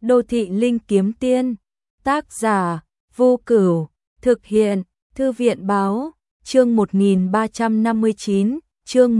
Đô thị linh kiếm tiên. Tác giả Vô Cửu. Thực hiện Thư viện báo. Chương 1359, chương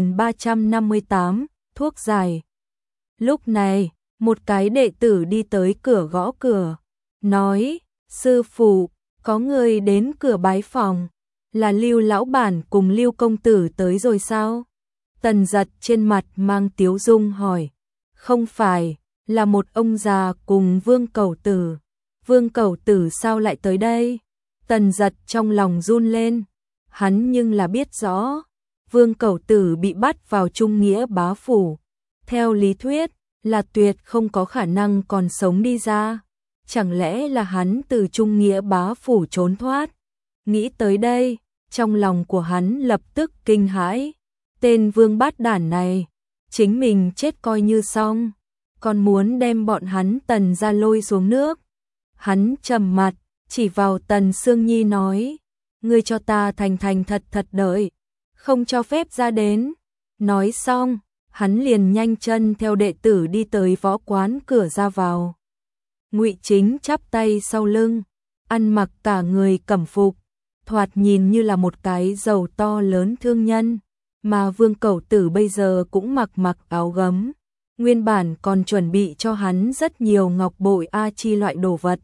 1358, thuốc giải. Lúc này, một cái đệ tử đi tới cửa gõ cửa, nói: sư phụ, có người đến cửa bái phòng. Là Lưu lão bản cùng Lưu công tử tới rồi sao? Tần Giật trên mặt mang tiếu dung hỏi. Không phải, là một ông già cùng Vương Cẩu Tử. Vương Cẩu Tử sao lại tới đây? Tần Giật trong lòng run lên. Hắn nhưng là biết rõ, Vương Cẩu Tử bị bắt vào Trung Nghĩa bá phủ. Theo lý thuyết, là tuyệt không có khả năng còn sống đi ra. Chẳng lẽ là hắn từ Trung Nghĩa bá phủ trốn thoát? Nghĩ tới đây, trong lòng của hắn lập tức kinh hãi. Tên Vương bát đản này, chính mình chết coi như xong, còn muốn đem bọn hắn Tần ra lôi xuống nước. Hắn trầm mặt, chỉ vào Tần Sương Nhi nói: ngươi cho ta thành thành thật thật đợi, không cho phép ra đến. Nói xong, hắn liền nhanh chân theo đệ tử đi tới võ quán cửa ra vào. Ngụy Chính chắp tay sau lưng, ăn mặc cả người cẩm phục, thoạt nhìn như là một cái giàu to lớn thương nhân, mà Vương Cẩu Tử bây giờ cũng mặc áo gấm, nguyên bản còn chuẩn bị cho hắn rất nhiều ngọc bội a chi loại đồ vật.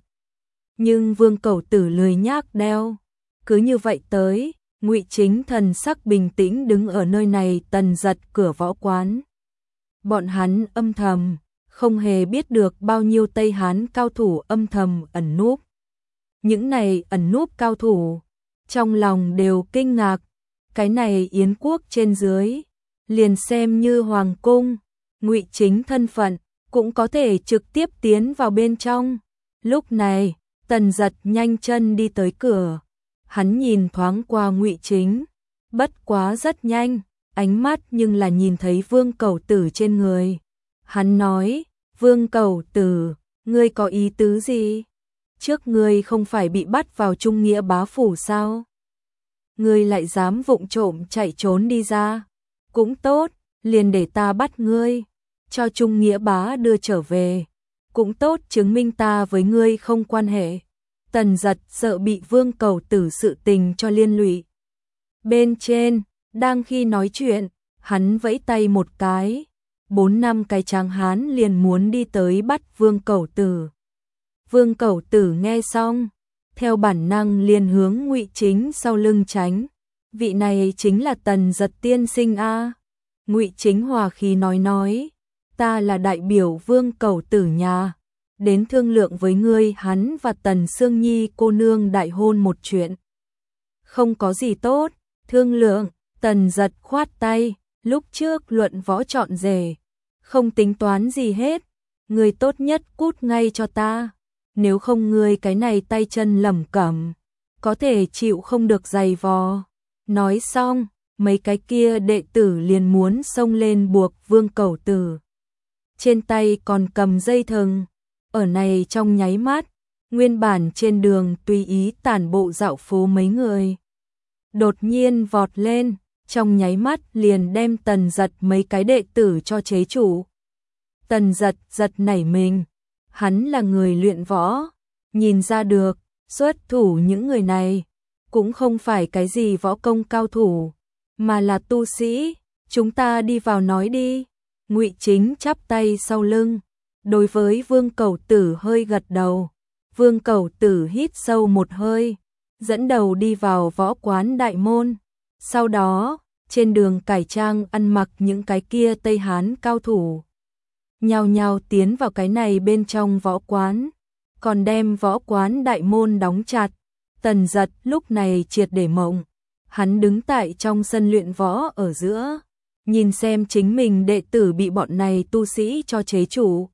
Nhưng Vương Cẩu Tử lười nhác đeo, cứ như vậy tới. Ngụy Chính thần sắc bình tĩnh đứng ở nơi này Tần Giật cửa võ quán. Bọn hắn âm thầm, không hề biết được bao nhiêu Tây Hán cao thủ âm thầm ẩn núp. Những này ẩn núp cao thủ, trong lòng đều kinh ngạc. Cái này Yến quốc trên dưới, liền xem như hoàng cung, Ngụy Chính thân phận, cũng có thể trực tiếp tiến vào bên trong. Lúc này, Tần Giật nhanh chân đi tới cửa. Hắn nhìn thoáng qua Ngụy Chính, bất quá rất nhanh, ánh mắt nhưng là nhìn thấy Vương Cẩu Tử trên người. Hắn nói: Vương Cẩu Tử, ngươi có ý tứ gì? Trước ngươi không phải bị bắt vào Trung Nghĩa bá phủ sao? Ngươi lại dám vụng trộm chạy trốn đi ra. Cũng tốt, liền để ta bắt ngươi, cho Trung Nghĩa bá đưa trở về. Cũng tốt, chứng minh ta với ngươi không quan hệ. Tần Giật sợ bị Vương Cẩu Tử sự tình cho liên lụy. Bên trên, đang khi nói chuyện, hắn vẫy tay một cái, 4-5 cái tráng hán liền muốn đi tới bắt Vương Cẩu Tử. Vương Cẩu Tử nghe xong, theo bản năng liền hướng Ngụy Chính sau lưng tránh. Vị này chính là Tần Giật tiên sinh a. Ngụy Chính hòa khí nói, ta là đại biểu Vương Cẩu Tử nhà, đến thương lượng với ngươi hắn và Tần Sương Nhi cô nương đại hôn một chuyện. Không có gì tốt, thương lượng. Tần Giật khoát tay, lúc trước luận võ chọn rể, không tính toán gì hết, ngươi tốt nhất cút ngay cho ta, nếu không ngươi cái này tay chân lẩm cẩm, có thể chịu không được giày vò. Nói xong, mấy cái kia đệ tử liền muốn xông lên buộc Vương Cẩu Tử. Trên tay còn cầm dây thừng. Ở này trong nháy mắt, nguyên bản trên đường tùy ý tản bộ dạo phố mấy người, đột nhiên vọt lên, trong nháy mắt liền đem Tần Giật mấy cái đệ tử cho chế trụ. Tần Giật giật nảy mình, hắn là người luyện võ, nhìn ra được, xuất thủ những người này cũng không phải cái gì võ công cao thủ, mà là tu sĩ. Chúng ta đi vào nói đi. Ngụy Chính chắp tay sau lưng, đối với Vương Cẩu Tử hơi gật đầu. Vương Cẩu Tử hít sâu một hơi, dẫn đầu đi vào võ quán đại môn. Sau đó, trên đường cải trang ăn mặc những cái kia Tây Hán cao thủ, nhao nhao tiến vào cái này bên trong võ quán, còn đem võ quán đại môn đóng chặt. Tần Giật lúc này triệt để mộng, hắn đứng tại trong sân luyện võ ở giữa, nhìn xem chính mình đệ tử bị bọn này tu sĩ cho chế trụ.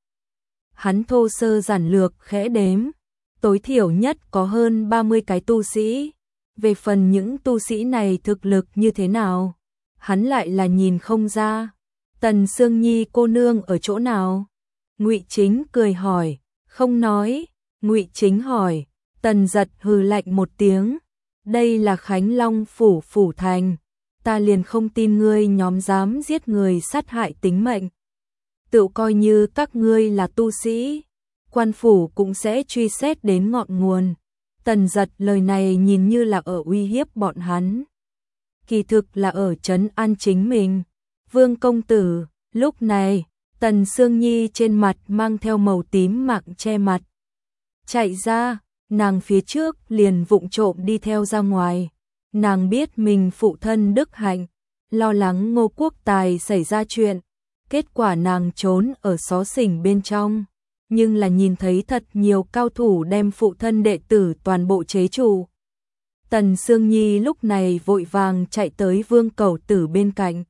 Hắn thô sơ giản lược khẽ đếm, tối thiểu nhất có hơn 30 cái tu sĩ. Về phần những tu sĩ này thực lực như thế nào, hắn lại là nhìn không ra. Tần Sương Nhi cô nương ở chỗ nào? Ngụy Chính cười hỏi. Không nói. Ngụy Chính hỏi. Tần Giật hừ lạnh một tiếng. Đây là Khánh Long phủ phủ thành, ta liền không tin ngươi nhóm dám giết người sát hại tính mệnh. Tự coi như các ngươi là tu sĩ, quan phủ cũng sẽ truy xét đến ngọn nguồn. Tần Giật lời này nhìn như là ở uy hiếp bọn hắn, kỳ thực là ở trấn an chính mình. Vương công tử, lúc này, Tần Sương Nhi trên mặt mang theo màu tím mạng che mặt. Chạy ra, nàng phía trước liền vụng trộm đi theo ra ngoài. Nàng biết mình phụ thân đức hạnh, lo lắng Ngô Quốc Tài xảy ra chuyện. Kết quả nàng trốn ở xó xỉnh bên trong. Nhưng là nhìn thấy thật nhiều cao thủ đem phụ thân đệ tử toàn bộ chế trụ. Tần Sương Nhi lúc này vội vàng chạy tới Vương Cẩu Tử bên cạnh.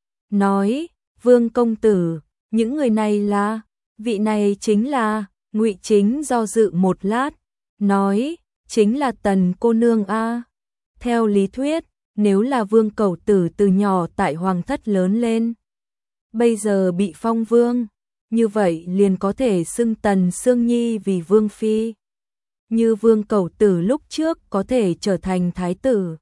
Nói, Vương công tử, những người này là, vị này chính là, Ngụy Chính do dự một lát, nói, chính là Tần cô nương a. Theo lý thuyết, nếu là Vương Cẩu Tử từ nhỏ tại Hoàng thất lớn lên, bây giờ bị phong vương, như vậy liền có thể xưng Tần Sương Nhi vì Vương Phi. Như Vương Cẩu Tử lúc trước có thể trở thành Thái tử.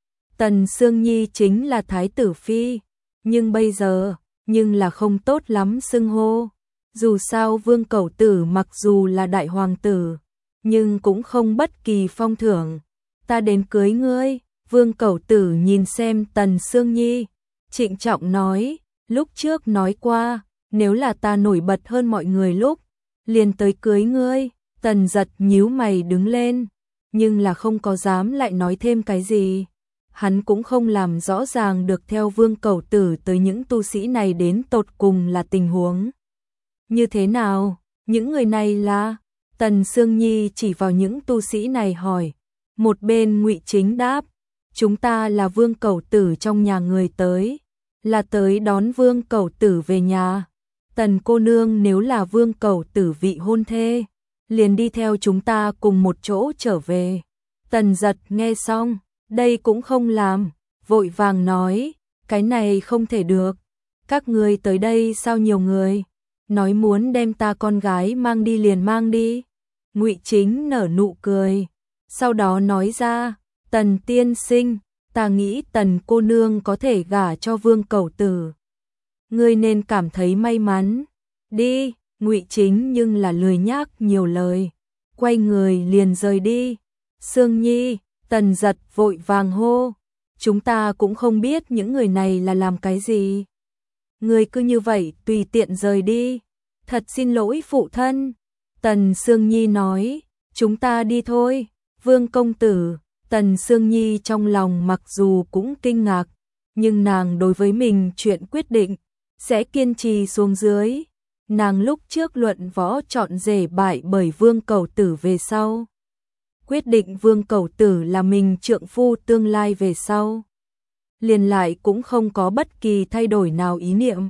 Tần Sương Nhi chính là Thái tử Phi, nhưng bây giờ, nhưng là không tốt lắm xưng hô. Dù sao Vương Cẩu Tử mặc dù là đại hoàng tử, nhưng cũng không bất kỳ phong thưởng. Ta đến cưới ngươi. Vương Cẩu Tử nhìn xem Tần Sương Nhi, trịnh trọng nói, lúc trước nói qua, nếu là ta nổi bật hơn mọi người lúc, liền tới cưới ngươi. Tần Giật nhíu mày đứng lên, nhưng là không có dám lại nói thêm cái gì. Hắn cũng không làm rõ ràng được theo Vương Cẩu Tử tới những tu sĩ này đến tột cùng là tình huống như thế nào. Những người này là, Tần Sương Nhi chỉ vào những tu sĩ này hỏi. Một bên Ngụy Chính đáp, chúng ta là Vương Cẩu Tử trong nhà người tới, là tới đón Vương Cẩu Tử về nhà. Tần cô nương nếu là Vương Cẩu Tử vị hôn thê, liền đi theo chúng ta cùng một chỗ trở về. Tần Giật nghe xong, đây cũng không làm, vội vàng nói, cái này không thể được. Các người tới đây sao nhiều người, nói muốn đem ta con gái mang đi liền mang đi. Ngụy Chính nở nụ cười, sau đó nói ra, Tần tiên sinh, ta nghĩ Tần cô nương có thể gả cho Vương Cẩu Tử. Ngươi nên cảm thấy may mắn. Đi. Ngụy Chính nhưng là lười nhác nhiều lời, quay người liền rời đi. Sương Nhi, Tần Giật vội vàng hô, chúng ta cũng không biết những người này là làm cái gì. Ngươi cứ như vậy tùy tiện rời đi. Thật xin lỗi phụ thân. Tần Sương Nhi nói, chúng ta đi thôi. Vương công tử. Tần Sương Nhi trong lòng mặc dù cũng kinh ngạc, nhưng nàng đối với mình chuyện quyết định, sẽ kiên trì xuống dưới. Nàng lúc trước luận võ chọn rể bại bởi Vương Cẩu Tử về sau. Quyết định Vương Cẩu Tử là mình trượng phu tương lai về sau. Liền lại cũng không có bất kỳ thay đổi nào ý niệm.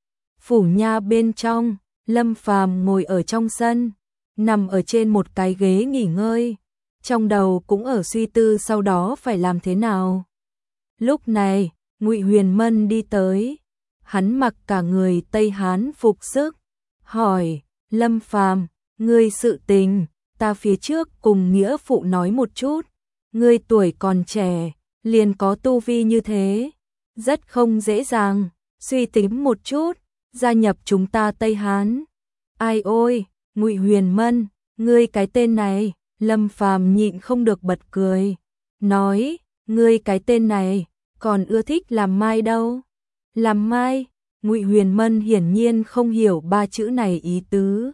Phủ nha bên trong, Lâm Phàm ngồi ở trong sân, nằm ở trên một cái ghế nghỉ ngơi. Trong đầu cũng ở suy tư sau đó phải làm thế nào. Lúc này, Ngụy Huyền Mân đi tới. Hắn mặc cả người Tây Hán phục sức. Hỏi, Lâm Phàm, ngươi sự tình, ta phía trước cùng nghĩa phụ nói một chút. Ngươi tuổi còn trẻ, liền có tu vi như thế. Rất không dễ dàng, suy tính một chút, gia nhập chúng ta Tây Hán. Ai ôi, Ngụy Huyền Mân, ngươi cái tên này. Lâm Phàm nhịn không được bật cười, nói, ngươi cái tên này, còn ưa thích làm mai đâu. Làm mai. Ngụy Huyền Mân hiển nhiên không hiểu ba chữ này ý tứ.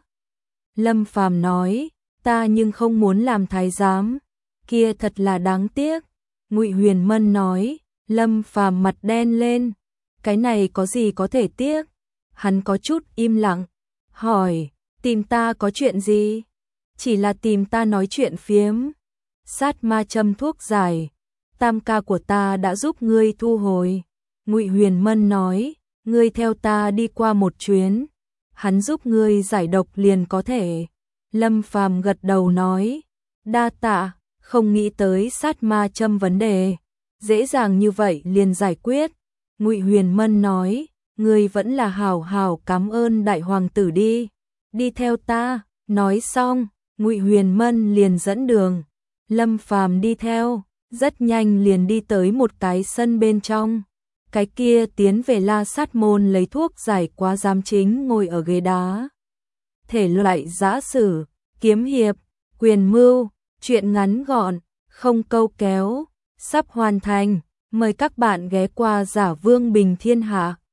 Lâm Phàm nói, ta nhưng không muốn làm thái giám, kia thật là đáng tiếc. Ngụy Huyền Mân nói, Lâm Phàm mặt đen lên, cái này có gì có thể tiếc. Hắn có chút im lặng, hỏi, tìm ta có chuyện gì? Chỉ là tìm ta nói chuyện phiếm. Sát ma châm thuốc giải, tam ca của ta đã giúp ngươi thu hồi. Ngụy Huyền Mân nói, ngươi theo ta đi qua một chuyến, hắn giúp ngươi giải độc liền có thể. Lâm Phàm gật đầu nói, đa tạ, không nghĩ tới sát ma châm vấn đề, dễ dàng như vậy liền giải quyết. Ngụy Huyền Mân nói, ngươi vẫn là hảo hảo cảm ơn đại hoàng tử đi, đi theo ta. Nói xong, Ngụy Huyền Mân liền dẫn đường, Lâm Phàm đi theo, rất nhanh liền đi tới một cái sân bên trong. Cái kia tiến về La Sát môn lấy thuốc giải quá giám chính ngồi ở ghế đá. thể loại giã sử, kiếm hiệp, quyền mưu, truyện ngắn gọn, không câu kéo, sắp hoàn thành. Mời các bạn ghé qua Giả Vương Bình Thiên Hạ.